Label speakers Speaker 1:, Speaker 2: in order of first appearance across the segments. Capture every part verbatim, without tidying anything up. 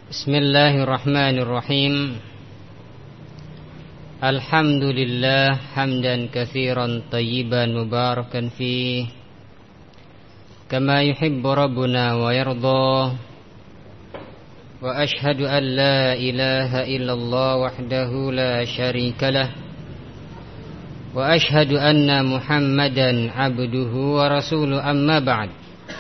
Speaker 1: Bismillahirrahmanirrahim. Alhamdulillah hamdan katsiran tayyiban mubarakan fih kama yuhibbu rabbuna wa yarda. Wa ashhadu an la ilaha illallah wahdahu la syarika lah. Wa ashhadu anna Muhammadan abduhu wa rasuluhu, amma ba'd.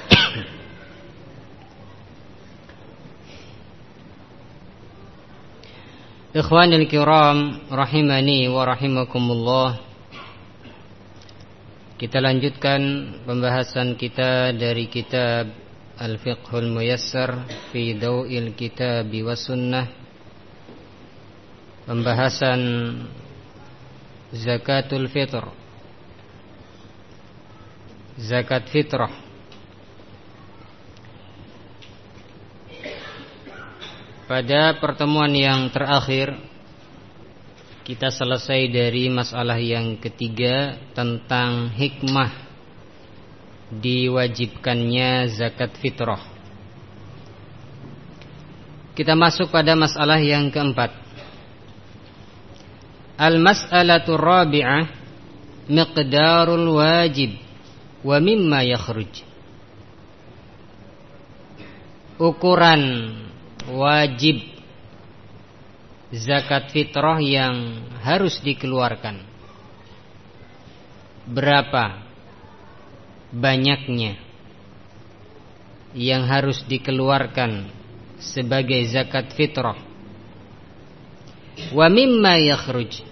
Speaker 1: Ikhwanil kiram rahimani wa rahimakumullah. Kita lanjutkan pembahasan kita dari kitab Al-Fiqhul Muyassar fi Daw'il Kitab wa Sunnah. Pembahasan Zakatul Fitr, Zakat Fitrah. Pada pertemuan yang terakhir kita selesai dari masalah yang ketiga tentang hikmah diwajibkannya zakat fitrah. Kita masuk pada masalah yang keempat. Al-mas'alatu rabi'ah, miqdarul wajib wa mimma yakhruj. Ukuran wajib zakat fitrah yang harus dikeluarkan, berapa banyaknya yang harus dikeluarkan sebagai zakat fitrah. Wa mimma yakhruj,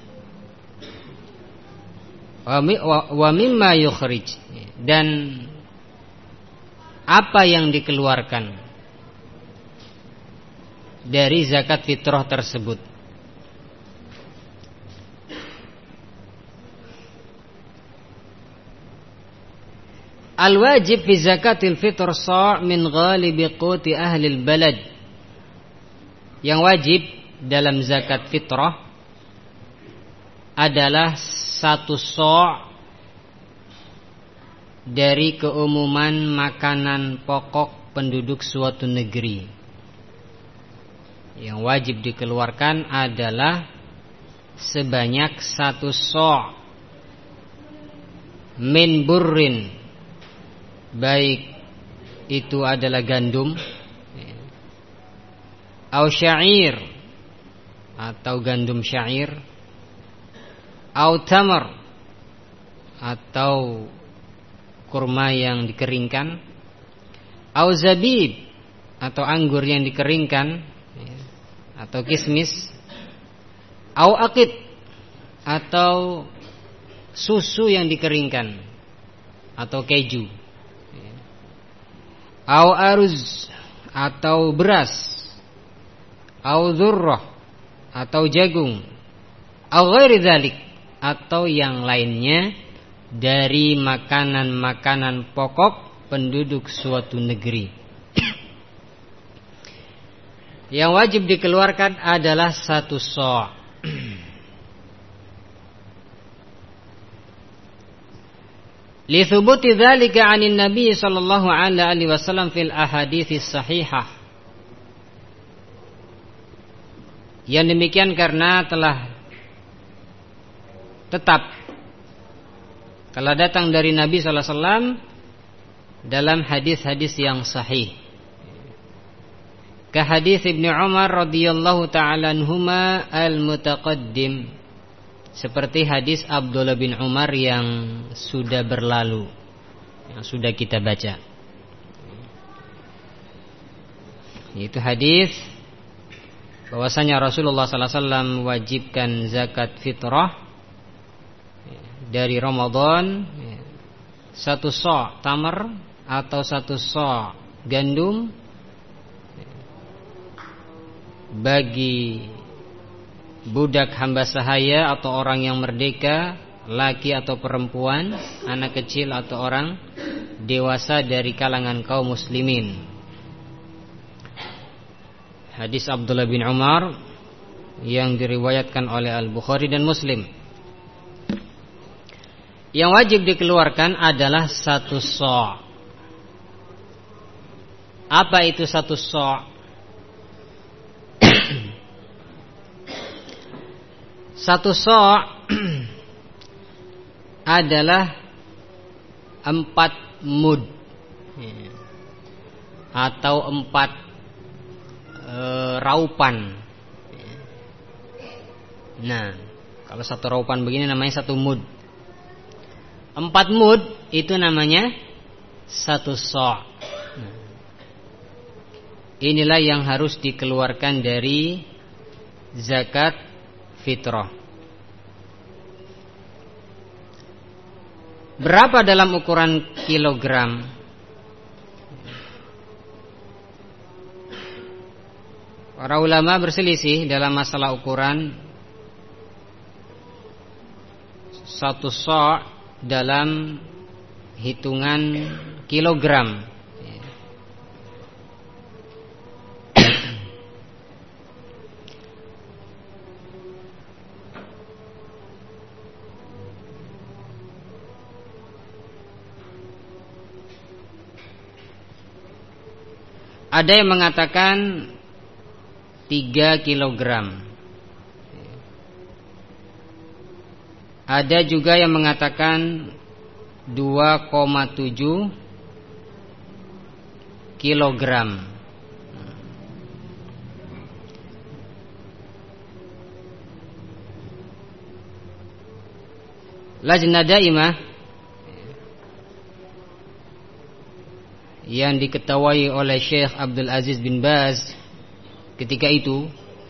Speaker 1: wa mimma yukhrij, dan apa yang dikeluarkan dari zakat fitrah tersebut. Al-wajib fi zakatil fitr sa' min ghalibi quti ahli al-balad. Yang wajib dalam zakat fitrah adalah satu sa' dari keumuman makanan pokok penduduk suatu negeri. Yang wajib dikeluarkan adalah sebanyak satu sa' min burrin, baik itu adalah gandum, au syair atau gandum syair, au tamar atau kurma yang dikeringkan, au zabib atau anggur yang dikeringkan, atau kismis, au aqid atau susu yang dikeringkan, atau keju, au aruz atau beras, au dzurrah atau jagung, au ghairi dzalik atau yang lainnya dari makanan-makanan pokok penduduk suatu negeri. Yang wajib dikeluarkan adalah satu sa'. Li thubuti dzalika 'anin Nabi sallallahu alaihi wasallam fil ahadits sahihah. Yang demikian karena telah tetap telah datang dari Nabi sallallahu alaihi wasallam dalam hadis-hadis yang sahih. Ka hadis Ibnu Umar radhiyallahu ta'ala anhuma al-mutaqaddim, seperti hadis Abdullah bin Umar yang sudah berlalu, yang sudah kita baca. Itu hadis bahwasanya Rasulullah sallallahu alaihi wasallam wajibkan zakat fitrah dari Ramadan satu sa' tamar atau satu sa' gandum bagi budak hamba sahaya atau orang yang merdeka, laki atau perempuan, anak kecil atau orang dewasa dari kalangan kaum muslimin. Hadis Abdullah bin Umar yang diriwayatkan oleh Al-Bukhari dan Muslim. Yang wajib dikeluarkan adalah satu sa'. Apa itu satu sa'? Satu so' adalah empat mud atau empat e, raupan. Nah, kalau satu raupan begini namanya satu mud. Empat mud itu namanya satu so'. Nah, inilah yang harus dikeluarkan dari zakat fitrah. Berapa dalam ukuran kilogram? Para ulama berselisih dalam masalah ukuran satu so' dalam hitungan kilogram. Ada yang mengatakan tiga kilogram. Ada juga yang mengatakan dua koma tujuh kilogram. Lajnah Daimah yang diketuai oleh Syekh Abdul Aziz bin Baz ketika itu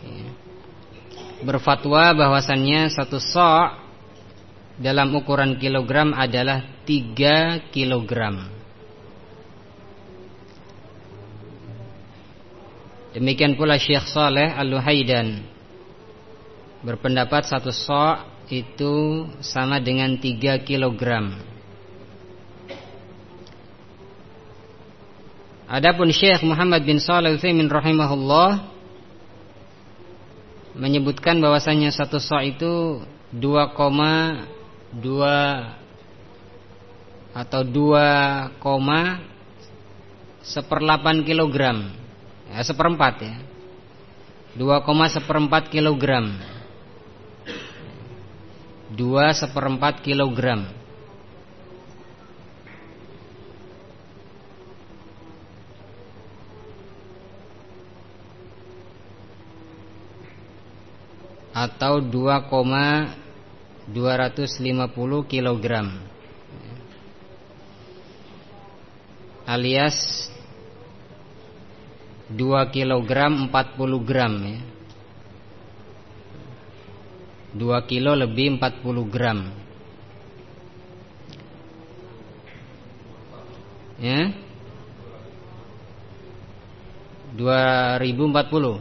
Speaker 1: berfatwa bahwasannya satu so' dalam ukuran kilogram adalah tiga kilogram. Demikian pula Syekh Saleh Al-Luhaidan berpendapat satu so' itu sama dengan tiga kilogram. Adapun Syekh Muhammad bin Shalih Al-Utsaimin rahimahullah menyebutkan bahwasanya satu so' itu dua koma dua atau dua seperlapan kilogram, ya, seperempat ya, dua seperempat kilogram, dua seperempat kilogram. Atau dua koma dua lima nol kilogram, alias dua kilogram empat puluh gram ya. dua kilo lebih empat puluh gram ya. dua ribu empat puluh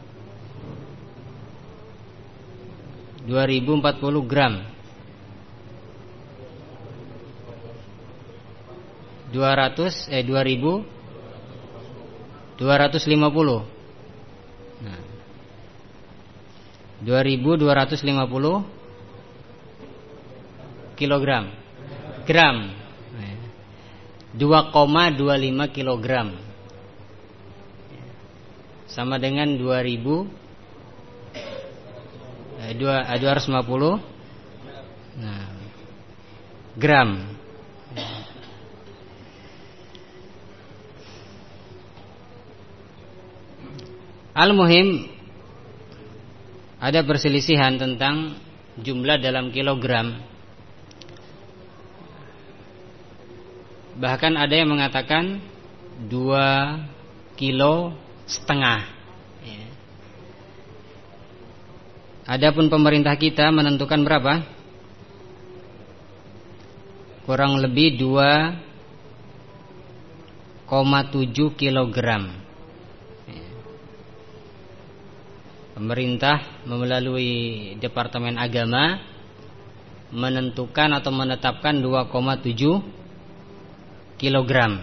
Speaker 1: dua ribu empat puluh gram. dua ratus eh dua ribu dua ratus lima puluh. Nah, dua ribu dua ratus lima puluh kilogram. Gram. dua koma dua lima kilogram. Sama dengan dua ribu dua ratus lima puluh nah, gram. Al-muhim ada perselisihan tentang jumlah dalam kilogram. Bahkan ada yang mengatakan dua kilo setengah. Adapun pemerintah kita menentukan berapa? Kurang lebih dua koma tujuh kilogram. Pemerintah melalui Departemen Agama menentukan atau menetapkan dua koma tujuh kilogram.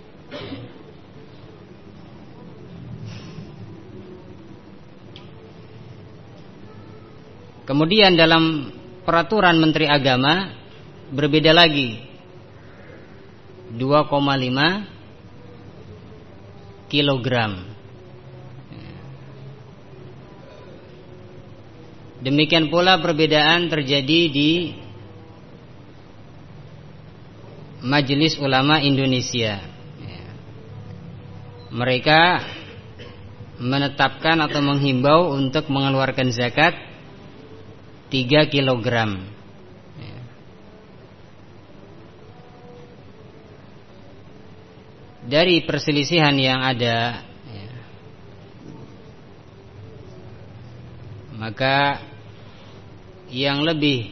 Speaker 1: Kemudian dalam peraturan Menteri Agama berbeda lagi, dua koma lima kilogram. Demikian pula perbedaan terjadi di Majelis Ulama Indonesia. Mereka menetapkan atau menghimbau untuk mengeluarkan zakat tiga kilogram. Dari perselisihan yang ada, maka yang lebih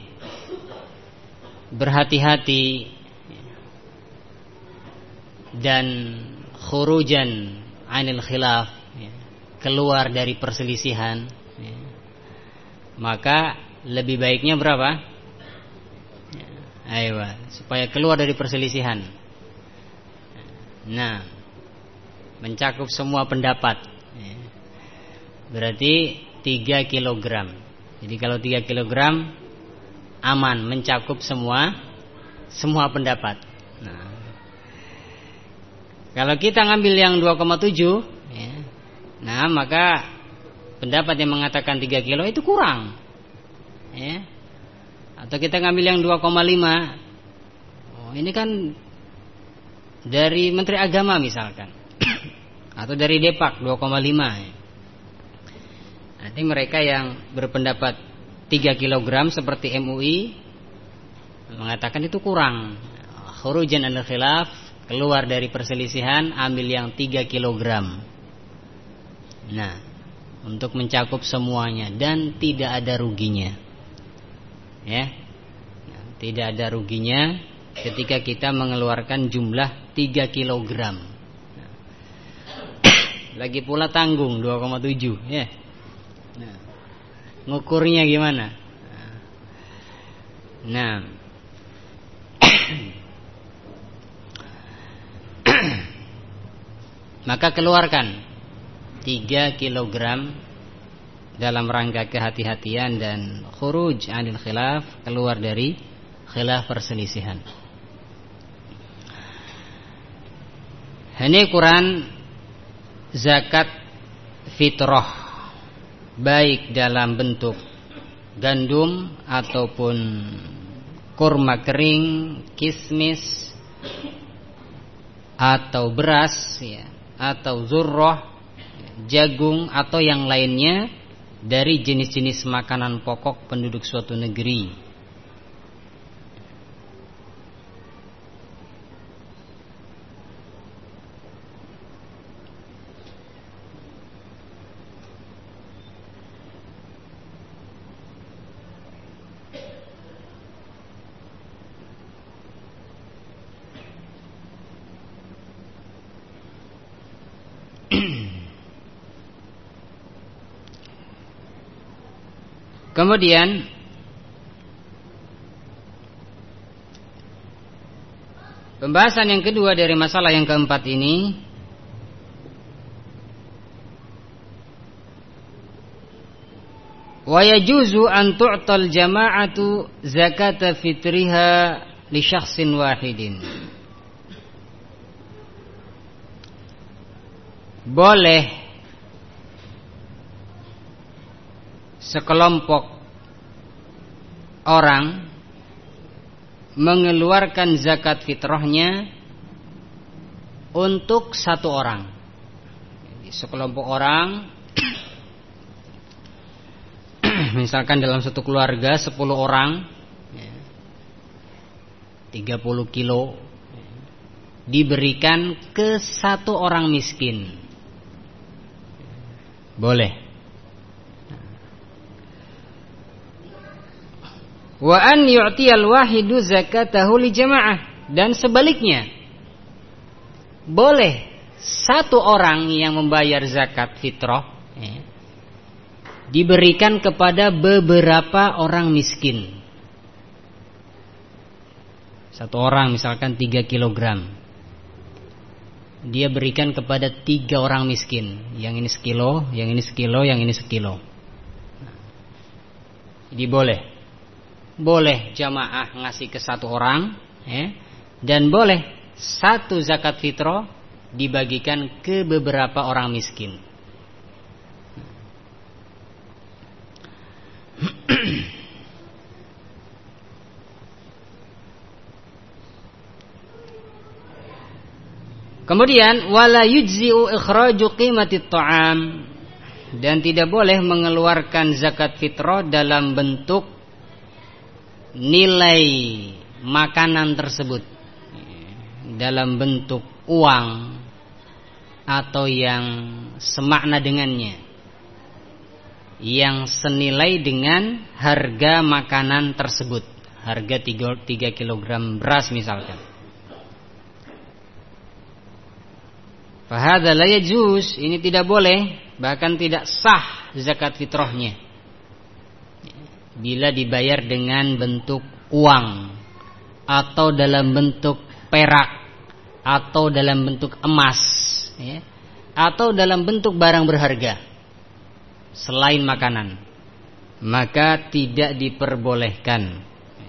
Speaker 1: berhati-hati dan khurujan anil khilaf, keluar dari perselisihan, maka lebih baiknya berapa? Ayo, supaya keluar dari perselisihan. Nah, mencakup semua pendapat, berarti tiga kilogram. Jadi kalau tiga kilogram aman, mencakup semua semua pendapat. Nah, kalau kita ngambil yang dua koma tujuh, ya, nah maka pendapat yang mengatakan tiga kilo itu kurang, ya. Atau kita ngambil yang dua koma lima, oh, ini kan dari Menteri Agama misalkan, atau dari Depak dua koma lima, ya. Nanti mereka yang berpendapat tiga kilogram seperti M U I mengatakan itu kurang. Khurujan al khilaf, keluar dari perselisihan, ambil yang tiga kilogram. Nah, untuk mencakup semuanya dan tidak ada ruginya. Ya. Nah, tidak ada ruginya ketika kita mengeluarkan jumlah tiga kilogram. Nah, lagi pula tanggung dua koma tujuh, ya. Nah, ngukurnya gimana? Nah, maka keluarkan tiga kilogram dalam rangka kehati-hatian dan khuruj anil khilaf, keluar dari khilaf perselisihan. Ini ukuran zakat fitrah, baik dalam bentuk gandum ataupun kurma kering, kismis, atau beras, ya, atau zurrah, jagung, atau yang lainnya dari jenis-jenis makanan pokok penduduk suatu negeri. Kemudian pembahasan yang kedua dari masalah yang keempat ini, wa yajuzu an tu'tal jama'atu zakata fitriha li syakhsin wahidin. Boleh sekelompok orang mengeluarkan zakat fitrahnya untuk satu orang. Jadi sekelompok orang, misalkan dalam satu keluarga sepuluh orang, tiga puluh kilo, diberikan ke satu orang miskin. Boleh. Wa an yu'tiyal wahidu zakatahu li jamaah, dan sebaliknya boleh satu orang yang membayar zakat fitrah, ya, diberikan kepada beberapa orang miskin. Satu orang misalkan tiga kilogram, dia berikan kepada tiga orang miskin. Yang ini sekilo, yang ini sekilo, yang ini sekilo. Jadi boleh. Boleh jamaah ngasih ke satu orang, ya, dan boleh satu zakat fitrah dibagikan ke beberapa orang miskin. Kemudian wala yujzi'u ikhraju qimatit ta'am, dan tidak boleh mengeluarkan zakat fitrah dalam bentuk nilai makanan tersebut, dalam bentuk uang atau yang semakna dengannya, yang senilai dengan harga makanan tersebut, harga tiga kilogram beras misalkan. Fahadha la yajuz, ini tidak boleh, bahkan tidak sah zakat fitrahnya bila dibayar dengan bentuk uang atau dalam bentuk perak atau dalam bentuk emas, ya, atau dalam bentuk barang berharga selain makanan, maka tidak diperbolehkan,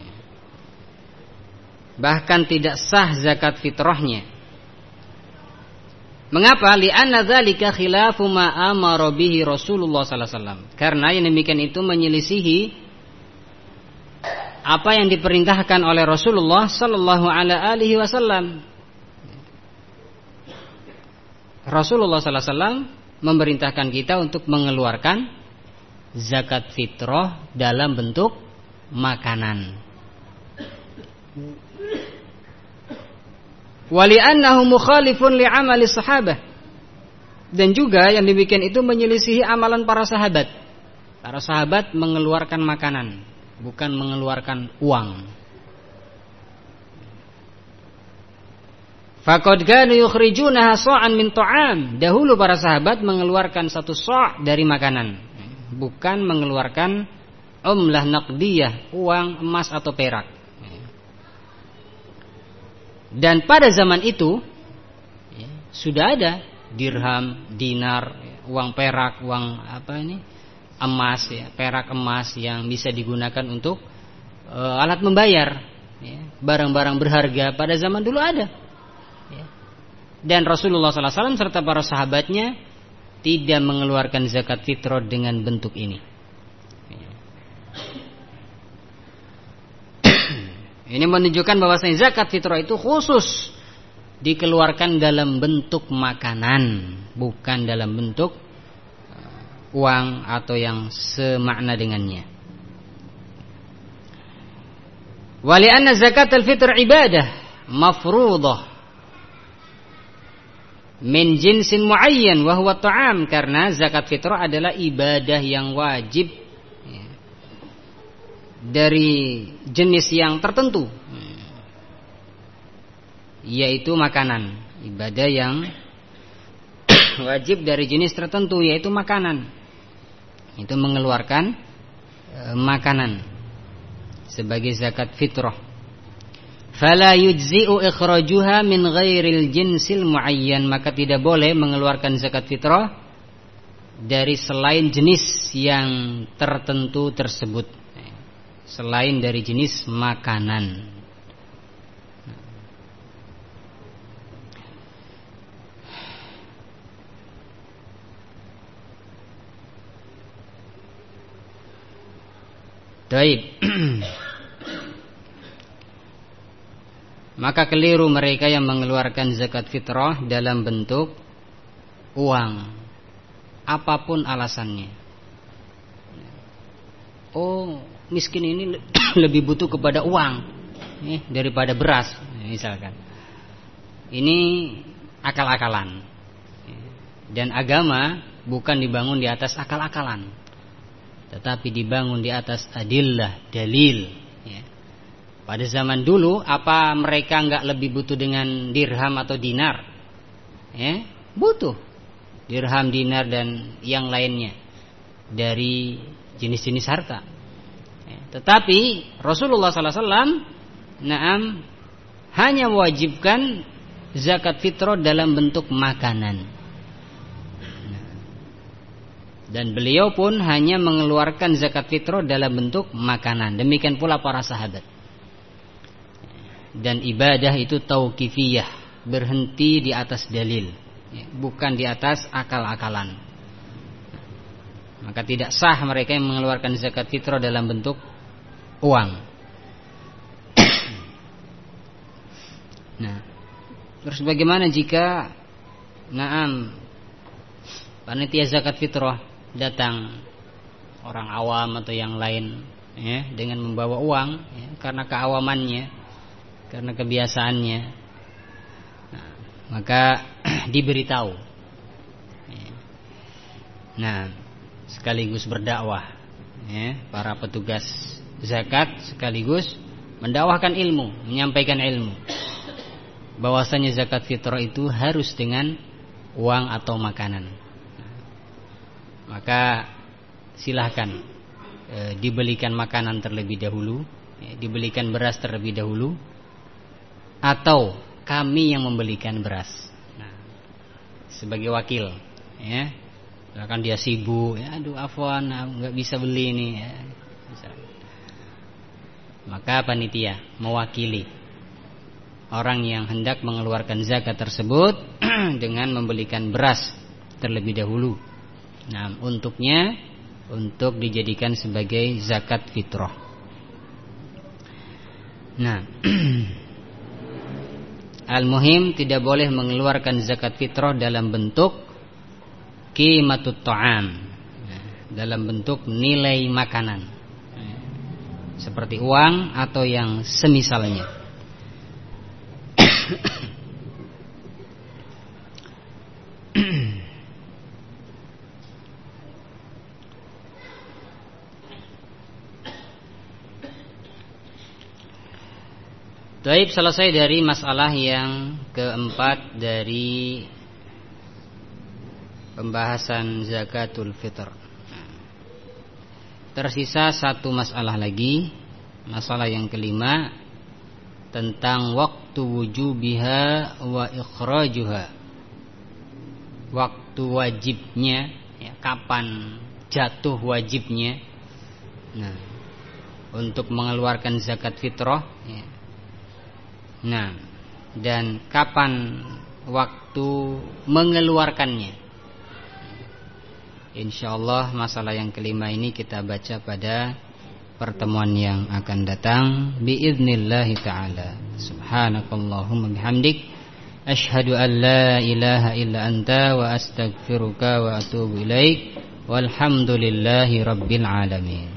Speaker 1: bahkan tidak sah zakat fitrahnya. Mengapa? Li'anna dzalika khilafu ma amara bihi Rasulullah sallallahu alaihi wasallam. Karena yang demikian itu menyelisihi apa yang diperintahkan oleh Rasulullah sallallahu alaihi wasallam. Rasulullah sallallahu alaihi wasallam memerintahkan kita untuk mengeluarkan zakat fitrah dalam bentuk makanan. Wali'annahu mukhalifun li'amali sahabah, dan juga yang demikian itu menyelisihi amalan para sahabat. Para sahabat mengeluarkan makanan, bukan mengeluarkan uang. Faqad kanu yukhrijunaha sha'an min ta'am, dahulu para sahabat mengeluarkan satu sa' dari makanan, bukan mengeluarkan umlah naqdiyah, uang emas atau perak. Dan pada zaman itu ya, sudah ada dirham, dinar, uang perak, uang apa ini, emas, ya, perak emas yang bisa digunakan untuk e, alat membayar, ya, barang-barang berharga pada zaman dulu ada. Ya. Dan Rasulullah sallallahu alaihi wasallam serta para sahabatnya tidak mengeluarkan zakat fitrah dengan bentuk ini. Ya. Ini menunjukkan bahwasanya zakat fitrah itu khusus dikeluarkan dalam bentuk makanan, bukan dalam bentuk uang atau yang semakna dengannya. Wa li'anna zakat al-fitr ibadah mafruḍah min jinsin muayyan wa huwa ta'am, karena zakat fitrah adalah ibadah yang wajib dari jenis yang tertentu, yaitu makanan. Ibadah yang wajib dari jenis tertentu, yaitu makanan. Itu mengeluarkan e, makanan sebagai zakat fitrah. Fala yujzi'u ikhrajuha min ghairil jinsil muayyan, maka tidak boleh mengeluarkan zakat fitrah dari selain jenis yang tertentu tersebut, selain dari jenis makanan. Baik. Maka keliru mereka yang mengeluarkan zakat fitrah dalam bentuk uang, apapun alasannya. Oh, miskin ini lebih butuh kepada uang eh, daripada beras, misalkan. Ini akal-akalan. Dan agama bukan dibangun di atas akal-akalan, tetapi dibangun di atas adillah, dalil. Ya. Pada zaman dulu, apa mereka enggak lebih butuh dengan dirham atau dinar? Ya, butuh dirham, dinar dan yang lainnya dari jenis-jenis harta. Ya. Tetapi Rasulullah sallallahu alaihi wasallam na'am hanya mewajibkan zakat fitrah dalam bentuk makanan. Dan beliau pun hanya mengeluarkan zakat fitrah dalam bentuk makanan. Demikian pula para sahabat. Dan ibadah itu tauqifiyah, berhenti di atas dalil, bukan di atas akal-akalan. Maka tidak sah mereka yang mengeluarkan zakat fitrah dalam bentuk uang. Nah, Terus bagaimana jika naam panitia zakat fitrah datang orang awam atau yang lain ya, dengan membawa uang ya, karena keawamannya, karena kebiasaannya, nah, maka diberitahu ya. Nah, sekaligus berdakwah ya, para petugas zakat sekaligus mendakwahkan ilmu, menyampaikan ilmu bahwasanya zakat fitrah itu harus dengan uang atau makanan. Nah, maka silahkan e, dibelikan makanan terlebih dahulu, ya, dibelikan beras terlebih dahulu, atau kami yang membelikan beras. Nah, sebagai wakil, ya, silakan dia sibuk, ya, aduh afwan, nggak bisa beli ini, ya, bisa. Maka panitia mewakili orang yang hendak mengeluarkan zakat tersebut dengan membelikan beras terlebih dahulu. Nah, untuknya untuk dijadikan sebagai zakat fitrah. Nah, al-muhim tidak boleh mengeluarkan zakat fitrah dalam bentuk qimatut ta'am, dalam bentuk nilai makanan, seperti uang atau yang semisalnya. Baik, selesai dari masalah yang keempat dari pembahasan zakatul fitr. Tersisa satu masalah lagi, masalah yang kelima, tentang waktu wujubiha wa ikhrajuha. Waktu wajibnya, ya, kapan jatuh wajibnya. Nah, untuk mengeluarkan zakat fitrah, ya. Nah, dan kapan waktu mengeluarkannya. Insyaallah masalah yang kelima ini kita baca pada pertemuan yang akan datang biiznillah taala. Subhanakallahumma bihamdik asyhadu an la ilaha illa anta wa astaghfiruka wa atubu ilaik. Walhamdulillahi rabbil alamin.